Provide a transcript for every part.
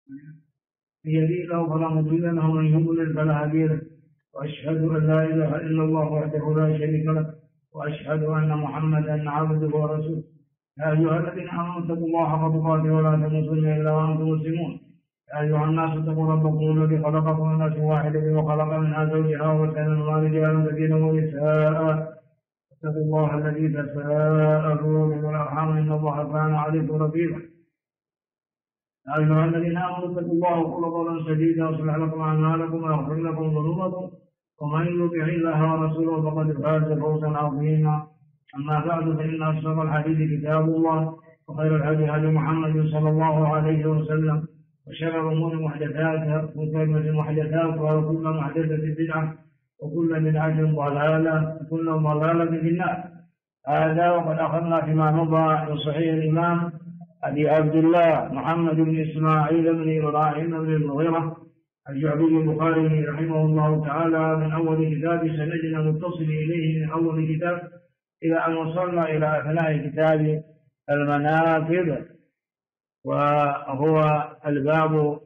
يهديه فلا مضل له ومن يضلل فلا هادي له. وأشهد أن لا إله إلا الله وحده لا شريك له وأشهد أن محمدا عبده ورسوله. يا أيها الذين آمنوا اتقوا الله حق تقاته ولا تموتن إلا وأنتم مسلمون. يا أيها الناس اتقوا ربكم الذي خلقكم من نفس واحدة وخلق منها زوجها وبث منهما رجالا كثيرا ونساء. اتقوا الله الذي تساءلون به والأرحام إن الله كان عليكم رقيبا. يا أيها الذين آمنوا اتقوا الله وقولوا قولا سديدا يصلح لكم أعمالكم ويغفر لكم ذنوبكم ومن يطع الله ورسوله فقد فاز فوزا عظيما. أما بعد فإن أصدق الحديث كتاب الله وخير الهدي هدي محمد صلى الله عليه وسلم وشر الأمور محدثاتها وكل محدثاتها وكل محدثة بدعة وكل بدعة ضلالة وكل ضلالة في النار. هذا وقد أخذنا فيما مضى من صحيح الإمام أبي عبد الله محمد بن إسماعيل بن إبراهيم بن المغيرة الجعفي البخاري رحمه الله تعالى من أول كتاب سندنا متصل إليه من أول كتاب إلى أن وصلنا إلى أثناء كتاب المناقب، وهو الباب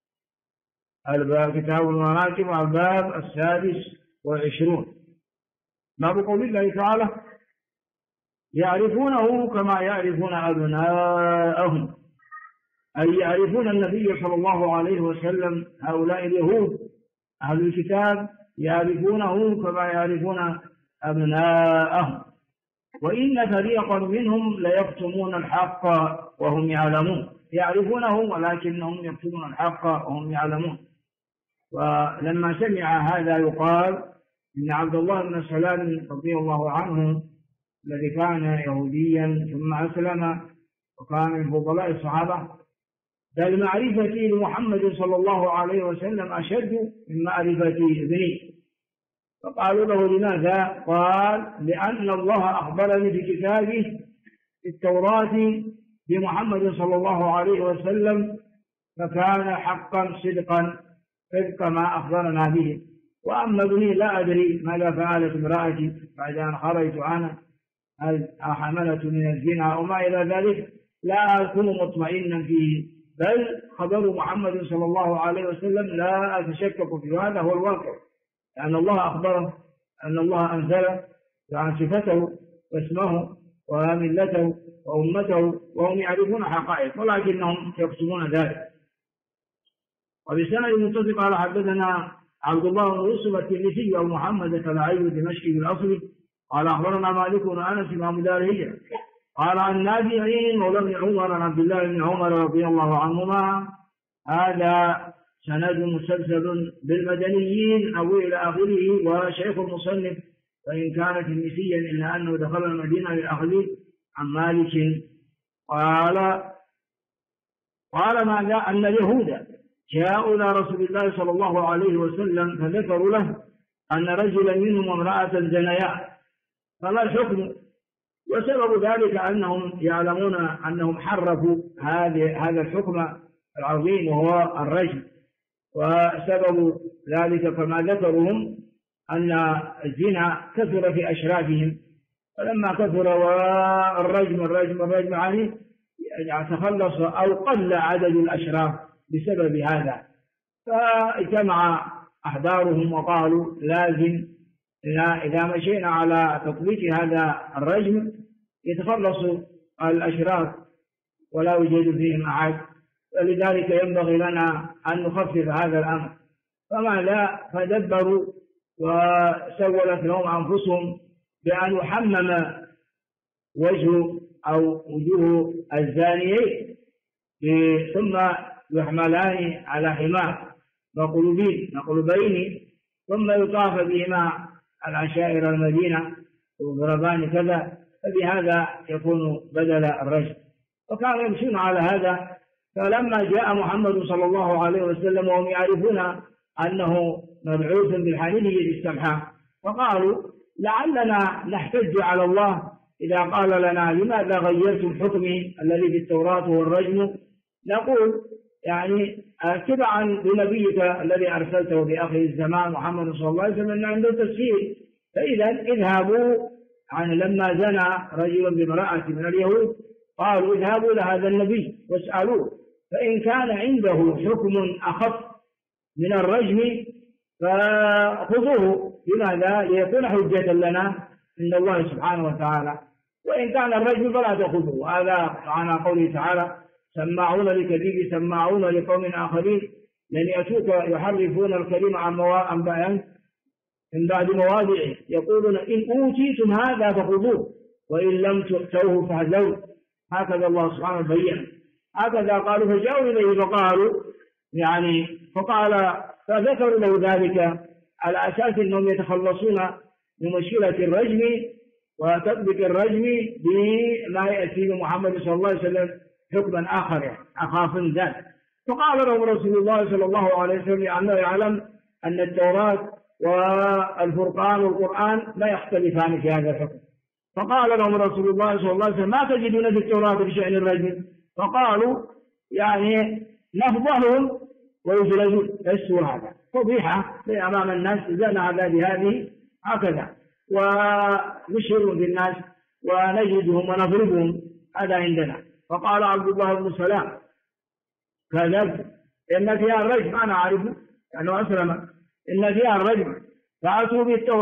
كتاب المناقب الباب 26 باب قول الله تعالى يعرفونه كما يعرفون أبناءهم، أي يعرفون النبي صلى الله عليه وسلم. هؤلاء اليهود أهل الكتاب يعرفونه كما يعرفون أبناءهم، وإن فريقا منهم ليكتمون الحق وهم يعلمون. يعرفونه ولكنهم يكتمون الحق وهم يعلمون. ولما سمع هذا يقال إن عبد الله بن سلام رضي الله عنه الذي كان يهوديا ثم أسلم وكان من فضلاء الصحابة، بل معرفتي لمحمد صلى الله عليه وسلم أشد من معرفتي ابني. فقالوا له لماذا؟ قال لأن الله أخبرني في كتابه في التوراة بمحمد صلى الله عليه وسلم فكان حقا صدقا صدق ما أخبرنا به، وأما ابني لا أدري ماذا فعلت امرأتي بعد أن خرجت أنا، هل حملت من الزنا وما إلى ذلك، لا أكون مطمئنا فيه، بل خبر محمد صلى الله عليه وسلم لا أتشكك فيه. هذا هو الواقع، لأن الله أخبره أن الله أنزل عن صفته واسمه وملته وأمته وهم يعرفون حقائق ولكنهم يكتمون ذلك. وبسند متصل قال حدثنا عبد الله بن يوسف التلميذي أو محمد التبعي الدمشقي بالأصل قال أخبرنا مالك بن أنس إمام دار الهجرة قال عن نافع مولى بن عمر عن عبد الله بن عمر رضي الله عنهما. هذا سند مسلسل بالمدنيين أو إلى آخره، وشيخ المصنف وإن كان تلميذيا إلا أنه دخل المدينة للأخذ عن مالك. قال ماذا؟ أن اليهود جاءوا إلى رسول الله صلى الله عليه وسلم فذكروا له أن رجلا منهم امرأة زنيا، فما الحكم؟ وسبب ذلك أنهم يعلمون أنهم حرفوا هذا الحكم العظيم وهو الرجم، وسبب ذلك كما ذكرهم أن الزنا كثر في أشرافهم، فلما كثر والرجم عنه تخلص أو قل عدد الأشراف بسبب هذا، فاجتمع أحبارهم وقالوا لازم إذا مشينا على تطبيق هذا الرجم يتخلص الأشراف ولا يوجد فيهم أحد، فلذلك ينبغي لنا أن نخفف هذا الأمر. فماذا؟ فدبروا وسولت لهم أنفسهم بأن يحمم وجه أو وجوه الزانيين ثم يحملان على حمار مقلوبين ثم يطاف بهما العشائر المدينة وضربان كذا، فبهذا يكون بدل الرجم. وكانوا يمشون على هذا، فلما جاء محمد صلى الله عليه وسلم وهم يعرفون أنه مبعوث بالحنينية السمحاء، فقالوا لعلنا نحتج على الله إذا قال لنا لماذا غيرتم حكمي الذي في التوراة والرجم، نقول يعني تبعا لنبيك الذي أرسلته بآخر الزمان محمد صلى الله عليه وسلم أن عنده تسهيل، فإذا اذهبوا لما زنى رجل بامرأة من اليهود قالوا اذهبوا لهذا النبي واسألوه فإن كان عنده حكم أخف من الرجم فخذوه. لماذا؟ ليكون حجة لنا عند الله سبحانه وتعالى. وإن كان الرجم فلا تأخذوه. هذا معنى قوله تعالى: سماعون لكذب سماعون لقوم آخرين لن يأتوك يحرفون الكلم عن بيان من بعد مواضعه يقولون إن أوتيتم هذا فخذوه وإن لم تؤتوه فاحذروا. هكذا الله سبحانه بين. هكذا قالوا فجاءوا إليه فذكروا له ذلك على أساس أنهم يتخلصون من مشكلة الرجم وتطبيق الرجم بما يأتي محمد صلى الله عليه وسلم حكما آخر أخاف من ذلك. فقال لهم رسول الله صلى الله عليه وسلم لأنه يعلم أن التوراة والفرقان والقرآن لا يختلفان في هذا الحكم. فقال لهم رسول الله صلى الله عليه وسلم: ما تجدون في التوراة في شأن الرجم؟ فقالوا: نفضحهم ويجلدون. السور هذا فضيحة أمام الناس زنا بهذه هكذا، ونشهر في الناس ونجدهم ونضربهم. هذا عندنا. فقال عبد الله بن سلام: كذب، إن فيها الرجم. أنا أعرفه لأنه أسلم. إن فيها الرجم. فأتوا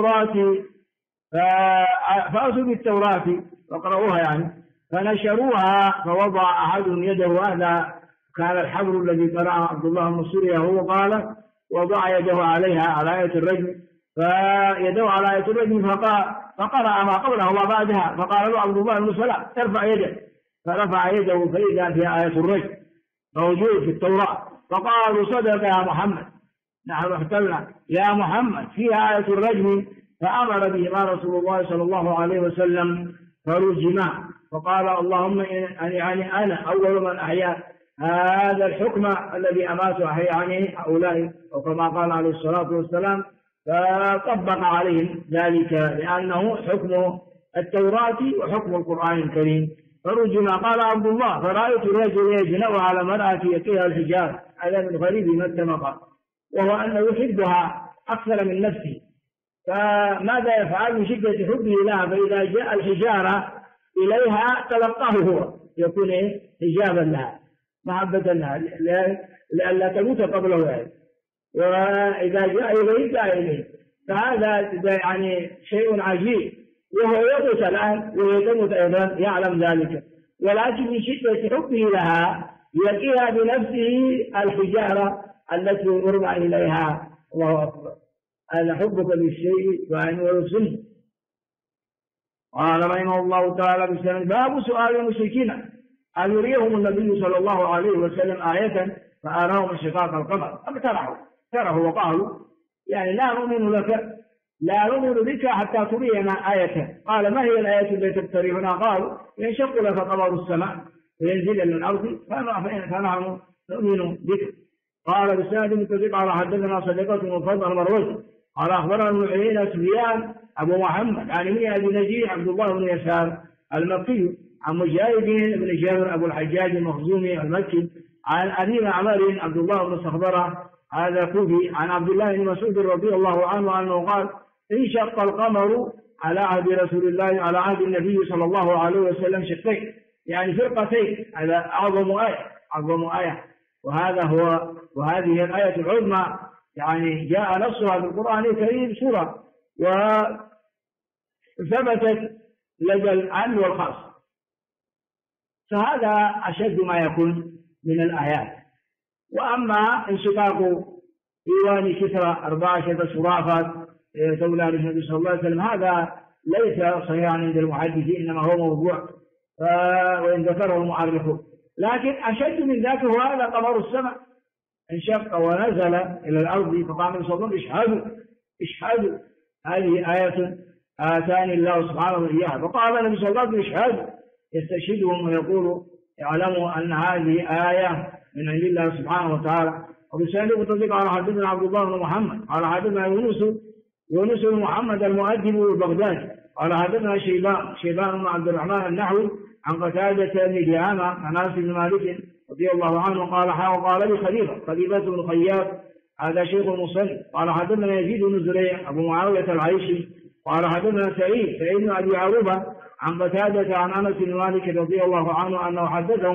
بالتوراة فقرأوها فنشروها. فوضع أحدهم يده، هذا كان الحبر الذي قرأه عبد الله بن سوريا، هو قال وضع يده عليها على آية الرجم، فيده على آية الرجم فقرأ ما قبلها وما بعدها. فقال له عبد الله بن سلام: ارفع يدك. فرفع يده فإذا فيها آية الرجم موجود في التوراة. فقالوا: صدق يا محمد، نحن احتلنا يا محمد فيها آية الرجم. فأمر بهما رسول الله صلى الله عليه وسلم فرجما. فقال: اللهم أنا أول من أحيا هذا الحكم الذي أمات أحيا هؤلاء، وكما قال عليه الصلاة والسلام. فطبق عليهم ذلك لأنه حكم التوراة وحكم القرآن الكريم. فرجما. قال عبد الله: فرأيت الرجل يجنأ على مرأة يقيها الحجارة. هذا من غريب ما اتفق، وهو أنه يحبها أكثر من نفسه. فماذا يفعل من شدة حبه لها؟ فإذا جاء الحجارة إليها تلقاه هو، يكون حجابا لها محبة لها لئلا تموت قبله. وإذا جاء إليه جاء إليه. فهذا شيء عجيب. وهو يموت الآن وهي تموت أيضا، يعلم ذلك، ولكن من شدة حبه لها يقيها بنفسه الحجارة التي يرمى إليها. الله أكبر. هذا حبك للشيء ويرسله. قال رحمه الله تعالى: باب سؤال المشركين أن يريهم النبي صلى الله عليه وسلم آية فأراهم انشقاق القمر. اقترحوا وقالوا: لا نؤمن لك، لا نؤمن بك حتى ترينا آية. قال: ما هي الآية التي تقترحونها؟ قالوا: ينشق لك قمر السماء وينزل من الأرض فنحن نؤمن بك. قال بسند متفق على حدثنا صديقة وفضل المروزي قال أخبرنا ابن عيينة سفيان أبو محمد عن ابن أبي نجيح عبد الله بن يسار المكي عن مجاهد بن جابر أبو الحجاج المخزومي المكي عن أبي معمر عبد الله بن صخبرة هذا كوفي عن عبد الله بن مسعود رضي الله عنه أنه قال: انشق القمر على عهد رسول الله على عهد النبي صلى الله عليه وسلم شقين، فرقتين. هذا أعظم آية، وهذه الآية العظمى جاء نصها في القرآن الكريم سورة، وثبتت لدى العام والخاص. فهذا أشد ما يكون من الآيات. وأما انشقاق إيوان كسرى 14 شرافات تولى النبي صلى الله عليه وسلم هذا ليس صحيحا عند المحدثين، إنما هو موضوع وإن ذكره المؤرخون. لكن أشد من ذلك هو هذا قمر السماء انشق ونزل إلى الأرض. فقام النبي صلى الله عليه وسلم: اشهدوا هذه آية آتاني الله سبحانه إياها. فقال النبي صلى الله عليه وسلم: اشهدوا، يستشهدهم ويقول: اعلموا أن هذه آية من عند الله سبحانه وتعالى. وبسند متفق على حدثنا عبد الله بن محمد على حدثنا يونس بن محمد المؤدب البغدادي قال حدثنا شيبان بن عبد الرحمن النحوي عن قتادة بن دعامة عن أنس بن مالك رضي الله عنه قال لي خليفة بن خياط هذا شيخ المصنف قال حدثنا يزيد بن زريع أبو معاوية العيشي قال حدثنا سعيد بن أبي عروبة عن قتادة عن أنس بن مالك رضي الله عنه أنه حدثهم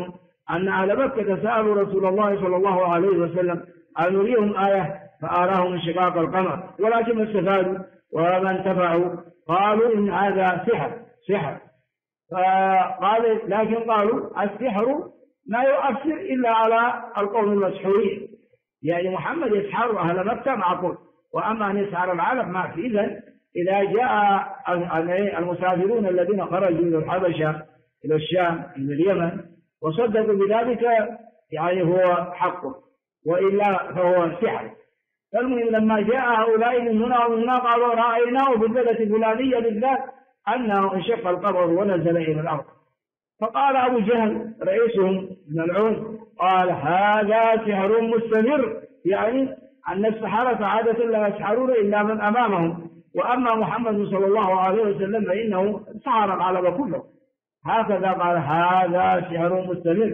أن أهل مكة سألوا رسول الله صلى الله عليه وسلم أن نريهم آية فأراهم انشقاق القمر، ولكن ما استفادوا وما انتفعوا، قالوا إن هذا سحر. فقال لكن قالوا السحر لا يؤثر إلا على القوم المسحورين، يعني محمد يسحر أهل مكة معقول، وأما أن يسحر العالم ما في. إذا جاء المسافرون الذين خرجوا إلى الحبشة إلى الشام إلى اليمن وصدقوا بذلك يعني هو حقه، وإلا فهو سحر. فالمهم لما جاء هؤلاء من هنا ومن هنا قالوا رأيناه بالبلدة الفلانية بالذات أنه انشق القمر ونزل إلى الأرض. فقال أبو جهل رئيسهم ملعون قال هذا سحر مستمر، يعني أن السحرة عادة لا يسحرون إلا من أمامهم، وأما محمد صلى الله عليه وسلم فإنه سحر العالم كله. هكذا قال هذا سحر مستمر،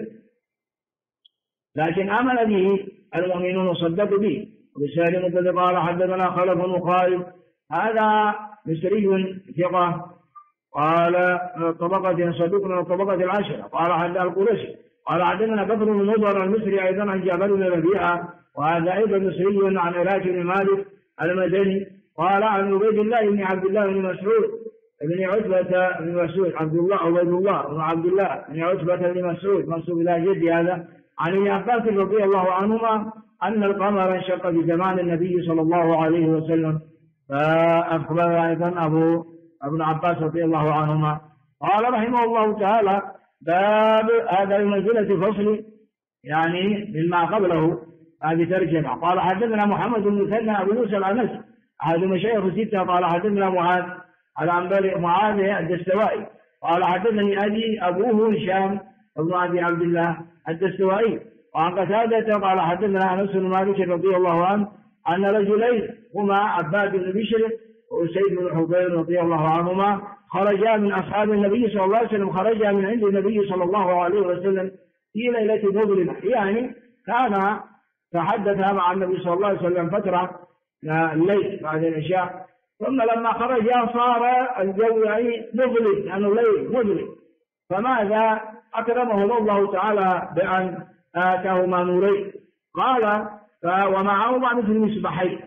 لكن آمن به المؤمنون وصدقوا به. وبسالم الذي قال حدثنا خلف وخالد هذا مصري ثقة قال طبقة صدوقنا طبقة العشرة قال حدثنا القرشي قال حدثنا بكر بن نضر المصري أيضا عن جابر بن ربيعة وهذا أيضا مصري عن علاج بن مالك المدني قال عن عبيد الله بن عبد الله بن مسعود بن عتبة بن مسعود عبد الله عبيد الله بن عبد الله بن عتبة بن مسعود منسوب إلى جدي هذا عن ابن عباس رضي الله عنهما أن القمر انشق في زمان النبي صلى الله عليه وسلم. فأخبر أيضا ابن عباس رضي الله عنهما قال رحمه الله تعالى باب هذا بمنزلة فصل يعني مما قبله هذه ترجمة. قال حدثنا محمد بن مثنى أبو موسى العنسي أحد مشايخ ستة قال حدثنا معاذ الدستوائي قال حدثني أبوه هشام بن أبي عبد الله الدستوائي وعن قتادة قال حدثنا أنس بن مالك رضي الله عنه أن رجلين هما عباد بن بشر وأسيد بن حضير رضي الله عنهما خرجا من أصحاب النبي صلى الله عليه وسلم خرجا من عند النبي صلى الله عليه وسلم في ليلة مظلمة، يعني كان تحدث مع النبي صلى الله عليه وسلم فترة الليل بعد العشاء، ثم لما خرجا صار الجو يعني مظلم لأنه الليل مظلم، فماذا أكرمهم الله تعالى بأن آتاهما نورين قال ومعهما مثل مصباحين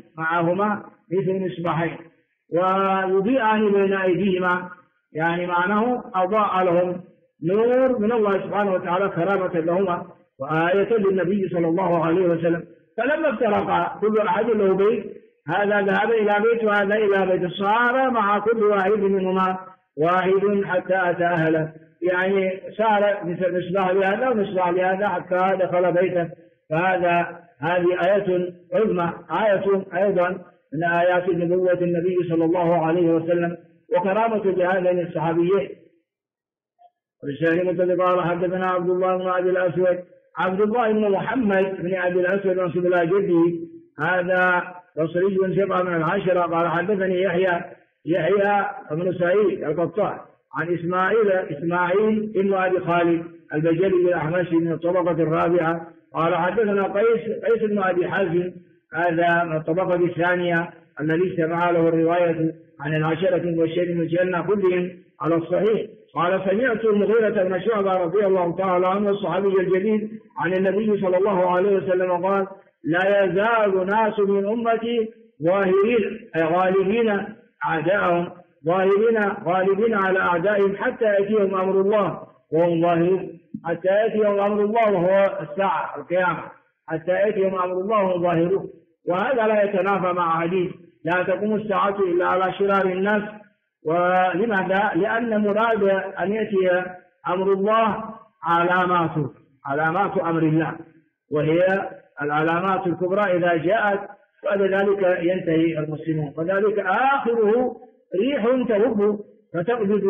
ويضيئان بين أيديهما، يعني معناه أضاء لهم نور من الله سبحانه وتعالى كرامة لهما وآية للنبي صلى الله عليه وسلم. فلما افترقا كل أحد له بيت، هذا ذهب إلى بيت وهذا إلى بيت، صار مع كل واحد منهما واحد حتى أتى أهله، يعني صار مصباح لهذا ومصباح لهذا حتى دخل بيته. هذه آية عظمى، آية أيضا من آيات نبوة النبي صلى الله عليه وسلم وكرامة لهذين الصحابيين. والشاهد الذي قال حدثنا عبد الله بن أبي الأسود عبد الله بن محمد بن أبي الأسود منسوب إلى جده هذا بصري ثقة من العشرة قال حدثني يحيى بن سعيد القطان عن إسماعيل بن أبي خالد البجلي الأحمسي من الطبقة الرابعة قال حدثنا قيس بن أبي حازم هذا من الطبقة الثانية الذي استمع له الرواية عن العشرة المبشرين بالجنة كلهم على الصحيح قال سمعت المغيرة بن شعبة رضي الله تعالى عنه الصحابي الجليل عن النبي صلى الله عليه وسلم قال لا يزال ناس من أمتي ظاهرين أي غالبين أعداءهم غالبين على أعدائهم حتى يأتيهم أمر الله وهم ظاهرون، حتى يأتيهم أمر الله وهو الساعة القيامة، حتى يأتيهم أمر الله وهم ظاهرون. وهذا لا يتنافى مع حديث لا تقوم الساعة إلا على شرار الناس. ولماذا؟ لأن مراد أن يأتي أمر الله علامات أمر الله، وهي العلامات الكبرى إذا جاءت بعد ذلك ينتهي المسلمون، وذلك آخره ريح تهب فتقبض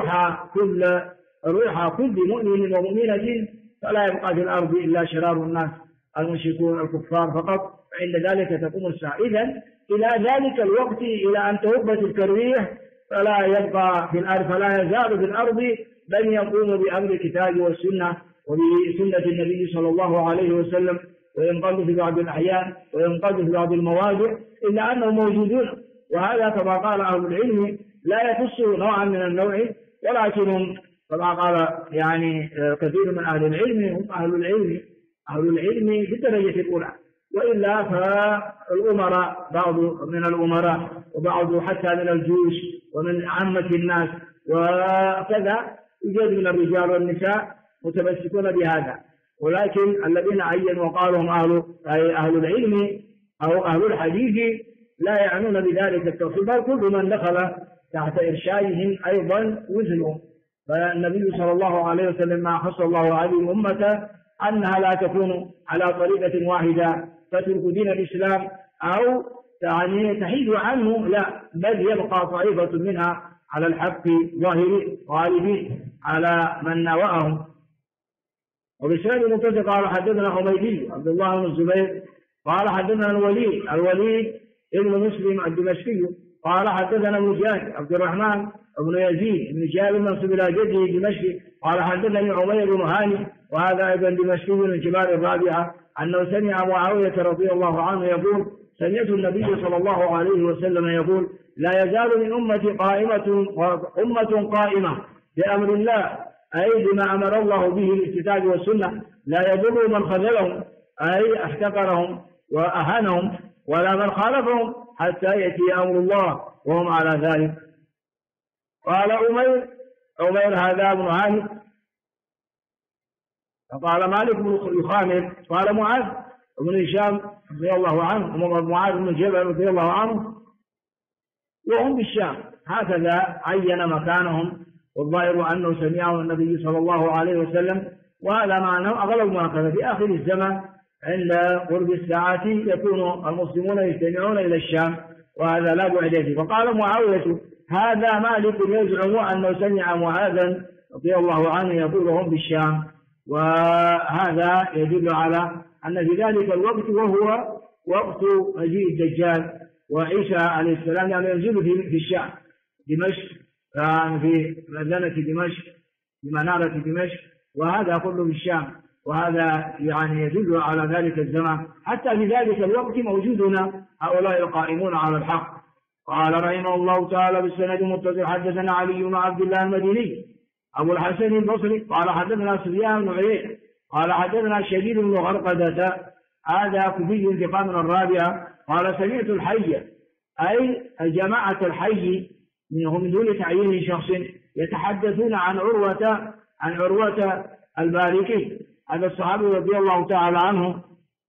روح كل مؤمن ومؤمنة فلا يبقى في الأرض إلا شرار الناس المشركون الكفار فقط، فعند ذلك تقوم الساعة. إذن إلى ذلك الوقت إلى أن تهب تلك الريح فلا يبقى في الأرض، فلا يزال في الأرض بل يقوم بأمر الكتاب والسنة وبسنة النبي صلى الله عليه وسلم، وينقض في بعض الأحيان وينقض في بعض المواضع إلا أنهم موجودون. وهذا كما قال أهل العلم لا يخص نوعا من النوع، ولكنهم طبعا قال يعني كثير من أهل العلم هم أهل العلم بالدرجة الأولى، وإلا فالأمراء بعض من الأمراء وبعض حتى من الجيوش ومن عامة الناس وكذا يوجد من الرجال والنساء متمسكون بهذا، ولكن الذين عينوا وقالوا هم أهل العلم أو أهل الحديث لا يعنون بذلك التوصيل، بل كل من دخل تحت إرشادهم أيضا وزنهم. فالنبي صلى الله عليه وسلم ما خص الله هذه الأمة أنها لا تكون على طريقة واحدة فترك دين الإسلام أو يعني تحيد عنه، لا، بل يبقى طائفة منها على الحق ظاهرين غالبين على من ناوأهم. وبسند متصل قال حدثنا حميدي عبد الله بن الزبير قال حدثنا الوليد ابن مسلم الدمشقي قال حدثنا مجاهد عبد الرحمن بن يزيد بن جابر منسوب الى جده دمشقي قال حدثني عمير بن هاني وهذا ابن دمشقي من كبار الرابعه انه سمع معاويه رضي الله عنه يقول سمعت النبي صلى الله عليه وسلم يقول لا يزال من امتي امه قائمه بامر الله، اي بما امر الله به بالكتاب والسنه، لا يضر من خذلهم اي احتقرهم واهانهم ولا من خالفهم حتى يأتي أمر الله وهم على ذلك. قال عمير هذا بن هاني فقال مالك بن يخامر قال معاذ بن هشام رضي الله عنه ومعاذ بن جبل رضي الله عنه وهم بالشام، هكذا عين مكانهم، والظاهر أنه سمعه النبي صلى الله عليه وسلم، وهذا معناه أغلب ما كان في آخر الزمان عند قرب الساعة يكون المسلمون يجتمعون إلى الشام، وهذا لا بعد فيه. فقال معاوية هذا مالك يزعم أنه سمع معاذا رضي الله عنه يقول هم بالشام، وهذا يدل على أن في ذلك الوقت وهو وقت مجيء الدجال وعيسى عليه السلام يعني ينزل في الشام دمشق، في مدينة دمشق بمنارة دمشق، وهذا كله في الشام، وهذا يعني يدل على ذلك الزمان. حتى في ذلك الوقت موجودون هؤلاء القائمون على الحق. قال رحمه الله تعالى بالسند المتصل حدثنا علي بن عبد الله المديني أبو الحسن البصري قال حدثنا سفيان بن عيينة قال حدثنا شديد بن غرقدة هذا كفي انتقام من الرابعة قال سمعت الحي أي الجماعة الحي منهم دون تعيين شخص يتحدثون عن عروة الباركي، هذا الصحابي رضي الله تعالى عنه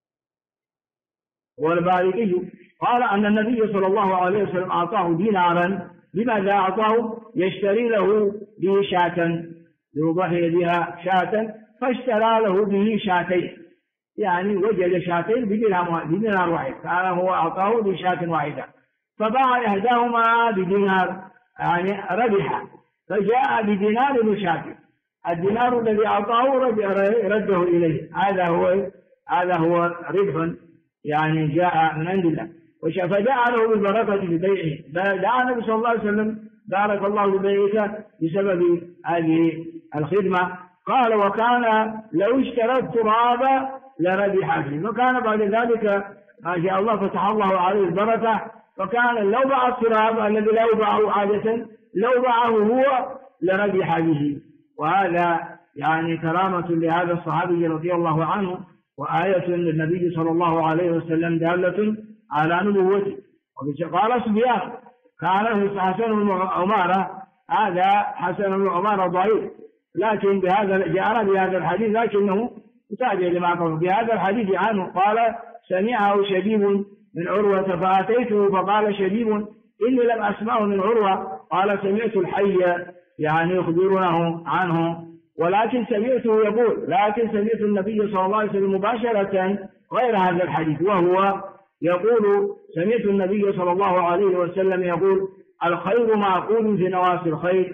والباركي قال أن النبي صلى الله عليه وسلم أعطاه دينارا. لماذا أعطاه؟ يشتري له به شاة يضحي بها شاة، فاشترى له به شاتين، يعني وجد شاتين بدينار واحد، فأنا هو أعطاه بشاة واحدة، فباع إحداهما بدينار يعني ربح، فجاء بدينار وشاة، الدينار الذي أعطاه رده إليه، هذا هو ربح يعني جاء من عند الله، فجاء له بالبركة ببيعه. دعا النبي صلى الله عليه وسلم بارك الله ببيعك بسبب هذه الخدمة. قال وكان لو اشترى التراب لربح فيه، وكان بعد ذلك ما شاء الله فتح الله عليه البركة، فكان لو باع التراب الذي لا يباعه عادة لو باعه هو لربح به. وهذا يعني كرامة لهذا الصحابي رضي الله عنه، وآية للنبي صلى الله عليه وسلم دالة على نبوته. قال سفيان كان حسن بن عمارة، هذا حسن بن عمارة ضعيف، لكن جاءنا بهذا الحديث لكنه متابع لما قال بهذا الحديث عنه. قال سمعه شبيب من عروة فأتيته فقال شبيب إني لم أسمعه من عروة، قال سمعت الحي يعني يخبرونه عنه، ولكن سمعته يقول، لكن سمعت النبي صلى الله عليه وسلم مباشرة غير هذا الحديث، وهو يقول سمعت النبي صلى الله عليه وسلم يقول الخير معقول في نواصي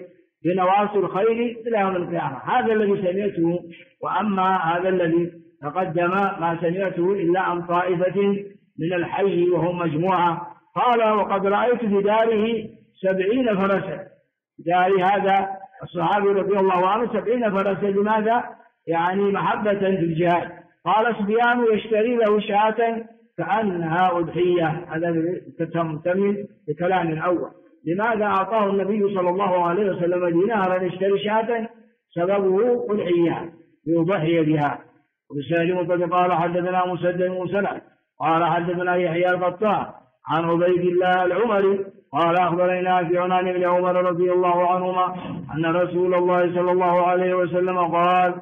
الخير إلى يوم القيامة. هذا الذي سمعته، وأما هذا الذي تقدم ما سمعته إلا عن طائفة من الحي وهم مجموعة. قال وقد رأيت في داره 70 فرسا، دار هذا الصحابي رضي الله عنه 70 فرسا، لماذا؟ يعني محبة في الجهاد. قال سفيان يشتري له شاة كأنها أضحية، هذا تمتمن بكلام الأول. لماذا أعطاه النبي صلى الله عليه وسلم دينارا يشتري شاة سببه أضحية يضحي بها. وبسند متصل قال حدثنا مسدد مرسلا قال حدثنا يحيى القطان عن عبيد الله العمري قال أخبرنا نافع عن ابن عمر رضي الله عنهما أن رسول الله صلى الله عليه وسلم قال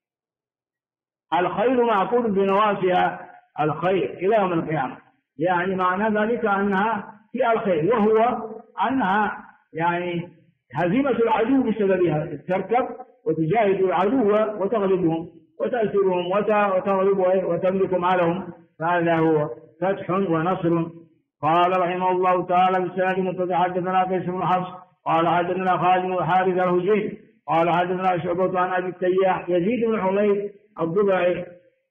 الخيل معقود بنواسها الخير إلى يوم القيامة. يعني معنى ذلك أنها في الخير، وهو أنها يعني هزيمة العدو بسببها، تركب وتجاهد العدو وتغلبهم وتأسرهم وتغلبهم وتملك مالهم، فهذا هو فتح ونصر. قال رحمه الله تعالى بالسند متصل حدثنا قيس بن حفص قال حدثنا خالد بن حارث الهجيمي قال حدثنا شعبة عن أبي التياح يزيد بن حميد الضبعي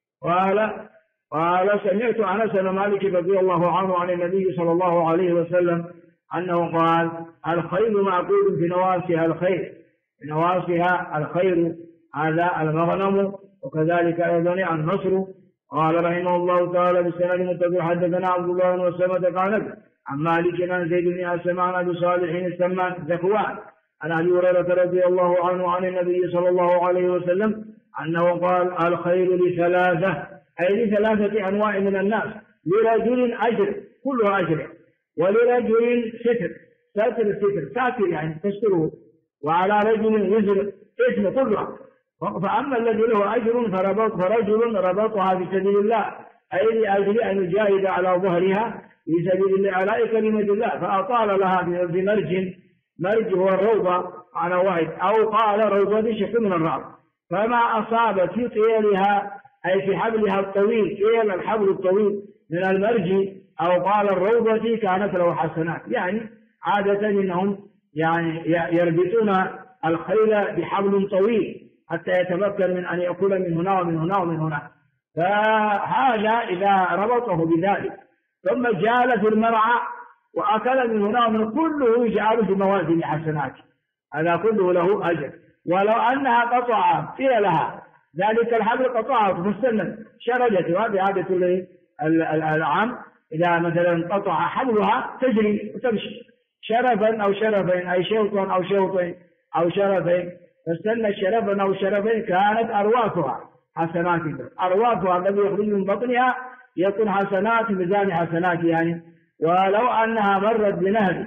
قال سمعت أنس بن مالك رضي الله عنه عن النبي صلى الله عليه وسلم أنه قال الخيل معقود في نواسها الخير، في نواسها الخير، هذا المغنم، وكذلك أيضا النصر. قال رحمه الله تعالى بالسند المتصل حدثنا عبد الله بن مسلمة قال عن مالك عن زيد بن أسلم عن أبي صالح السمان ذكوان عن أبي هريرة رضي الله عنه عن النبي صلى الله عليه وسلم أنه قال الخير لثلاثة، أي لثلاثة أنواع من الناس، لرجل أجر كله أجر، ولرجل ستر يعني تستره، وعلى رجل وزر اسم كله. فأما الذي له أجر فرجل ربطها في سبيل الله، أي لأجل أن يجاهد على ظهرها في سبيل الله على كلمة الله، فأطال لها مرج هو الروضة على واحد، أو قال روضة شق من الرعب، فما أصاب في طيلها أي في حبلها الطويل، طيل الحبل الطويل من المرج، أو قال الروضة كانت له حسنات. يعني عادة إنهم يعني يربطون الخيل بحبل طويل حتى يتمكن من أن يأكل من هنا ومن هنا ومن هنا، فهذا إذا ربطه بذلك ثم جال في المرعى وأكل من هنا ومن، كله يجعل في موازين حسناته، هذا كله له أجر. ولو أنها قطع لها ذلك الحبل قطعه فاستنت شرجت، وهذه عادة العام، إذا مثلا قطع حبلها تجري وتمشي شرفا أو شرفين، أي شوطا أو شوطين أو شرفين، فاستنت شرفا أو شرفين كانت أرواثها حسنات، أرواثها الذي يخرج من بطنها يكون حسنات ميزان حسنات يعني. ولو أنها مرت بنهر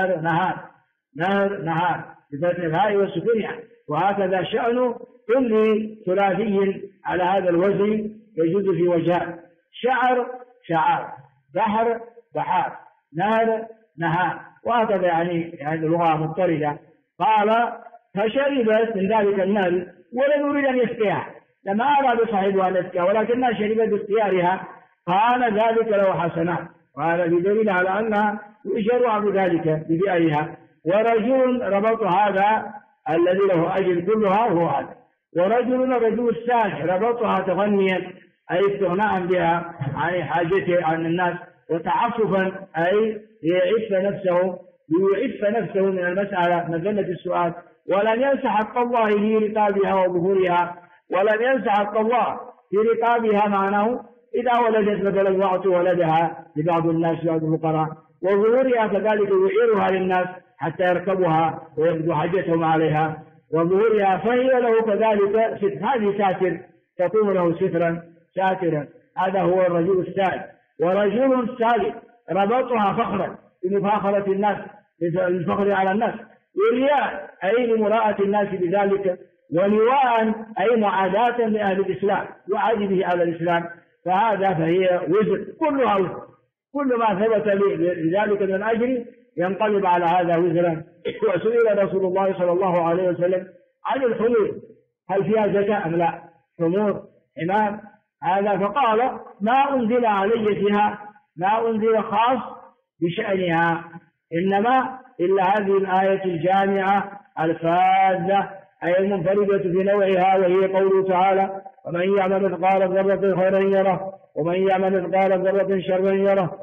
نهر بفتح الهاء والسكون يعني. وهكذا شأن كل ثلاثي على هذا الوزن يجوز في وجهان، شعر، بحار، نهار، وهكذا يعني هذه اللغة مضطردة. قال فشربت من ذلك النهر ولم يريد أن يسقيها، لما أراد صاحبها أن يسقيها ولكنها شربت باختيارها، قال ذلك له حسنات، وهذا بدليل على أنها يشرع بذلك بفعلها. ورجل ربط هذا الذي له أجر كلها هو هذا. ورجل الصالح ربطها تغنيا، أي استغناء بها عن حاجته عن الناس، وتعففا أي ليعف نفسه من المسألة مذلة السؤال، ولن ينسى حق الله في رقابها وظهورها، ولن ينسى حق الله في رقابها معناه إذا ولدت مثلا وأعطوا ولدها لبعض الناس بعض الفقراء، وظهورها كذلك يعيرها للناس حتى يركبها ويبدو حاجتهم عليها، وظهورها فهي له كذلك ستر، هذه ساتر تكون له ساترا، هذا هو الرجل الثالث. ورجل ثالث ربطها فخرا لمفاخرة الناس، للفخر على الناس، ورياء أي لمراءة الناس بذلك، ولواء أي معاداة لأهل الإسلام يعادي به أهل الإسلام، فهي وزر كلها وزر، كل ما ثبت لذلك من أجر ينقلب على هذا وزرا. وسئل رسول الله صلى الله عليه وسلم عن الحمور هل فيها زكاة أم لا، حمار هذا، فقال ما أنزل علي فيها، ما أنزل خاص بشأنها، إنما إلا هذه الآية الجامعة الفاذة أي المنفردة في نوعها، وهي قوله تعالى ومن يعمل مثقال ذرة خيرا يره ومن يعمل مثقال ذرة شرا يره،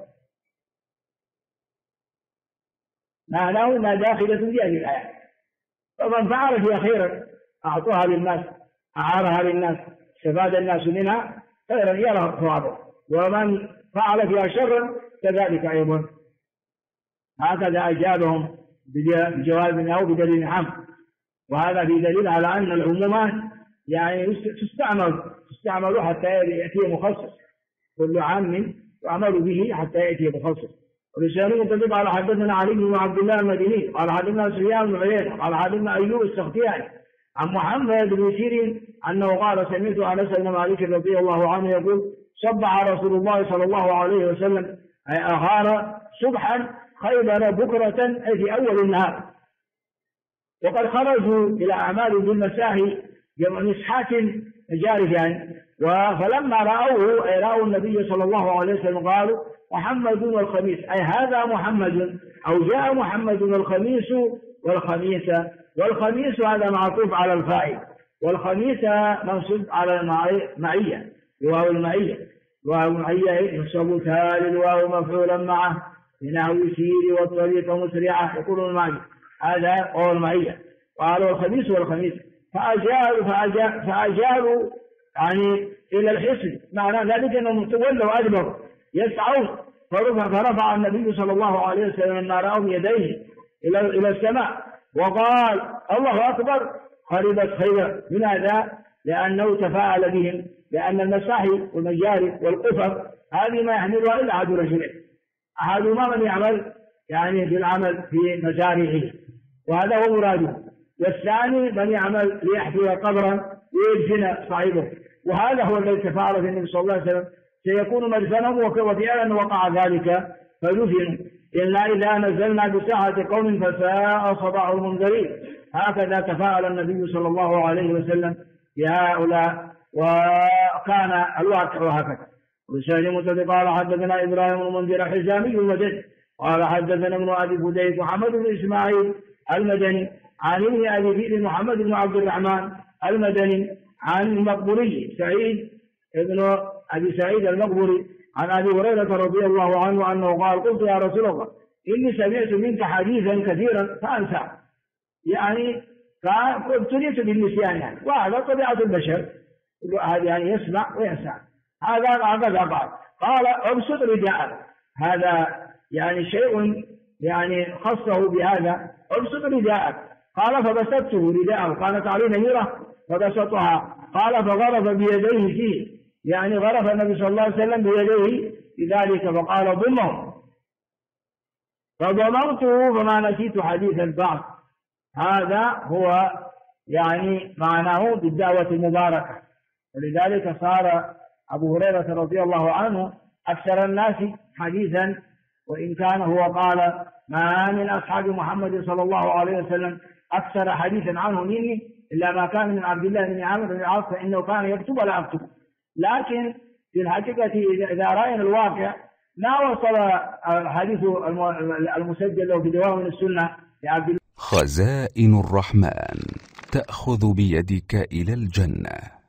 معناه أنها داخلة في هذه الآية. فمن فعل فيها خيرا أعطوها للناس، أعارها للناس، استفاد الناس منها خيرا يره ثوابه، ومن فعل فيها شرا كذلك أيضا. هكذا أجابهم بجواب أو بدليل عام. وهذا في دليل على أن العمومات يعني تستعمل حتى يأتي مخصص، كل عام يعمل به حتى يأتي مخصص. ولسانه ينطبق على حدثنا علي بن عبد الله المديني قال حدثنا سفيان بن عيينة قال حدثنا أيوب السختياني عن محمد بن سيرين أنه قال سمعت أنس بن مالك رضي الله عنه يقول صبح رسول الله صلى الله عليه وسلم أي أغار صبحا خيبر بكرة أي في أول النهار، وقد خرجوا إلى أعمال بالمساهي جمع مسحات جارفا، فلما رأوه أي رأوا النبي صلى الله عليه وسلم قالوا محمد والخميس أي هذا محمد أو جاء محمد والخميس والخميس هذا معطوف على الفاعل، والخميس منصوب على المعية الواو المعية، الواو المعية ينصب تالي الواو مفعولا معه لنحو يسير والطريق مسرعة يقولون المعية، هذا هو المعية. قالوا الخميس والخميس فأجاروا يعني إلى الحصن، معنى ذلك أنهم تولوا أدبر يسعون، فرفع النبي صلى الله عليه وسلم لما رأوا يديه إلى السماء وقال الله أكبر خربت خيبر. من هذا لأنه تفاعل بهم، لأن المساحي والمجاري والقفر هذه ما يحملها إلا أحد رجلين، أحدهما من يعمل يعني بالعمل في مزارعه وهذا هو مراده، والثاني من يعمل ليحفر قبرا ويدفن صاحبه، وهذا هو الذي تفاعل في النبي صلى الله عليه وسلم سيكون مدفنهم، وفعلا وقع ذلك فدفنوا. إلا إذا نزلنا بساحة قوم فساء صباح المنذرين، هكذا تفاعل النبي صلى الله عليه وسلم بهؤلاء، وكان الواقع هكذا. وسلم متفق قال حدثنا إبراهيم بن منذر حزامي المدني قال حدثنا ابن أبي فديك محمد بن إسماعيل المدني عن ابن أبي ذئب محمد بن عبد الرحمن المدني عن المقبوري سعيد ابن أبي سعيد المقبوري عن أبي هريرة رضي الله عنه أنه قال قلت يا رسول الله إني سمعت منك حديثا كثيرا فأنسى، يعني فابتليت بالنسيان يعني، وهذا طبيعة البشر، هذا يعني يسمع وينسى، هذا قال ابسط رداءك، هذا يعني شيء يعني خصه بهذا ابسط رداءك، قال فبسطته رداءه كانت عليه نميرة فبسطها، قال فغرف بيديه فيه، يعني غرف النبي صلى الله عليه وسلم بيديه لذلك فقال ضمه فضمرته فما نسيت حديثا بعد. هذا هو يعني معناه بالدعوة المباركة، ولذلك صار أبو هريرة رضي الله عنه أكثر الناس حديثا، وإن كان هو قال ما من أصحاب محمد صلى الله عليه وسلم أكثر حديثا عنه مني إلا ما كان من عبد الله بن عمرو بن العاص فإنه كان يكتب ولا أكتب. لكن في الحقيقة إذا رأينا الواقع ما وصل الحديث المسجل له في دواوين السنة لعبد الله. خزائن الرحمن تأخذ بيدك إلى الجنة.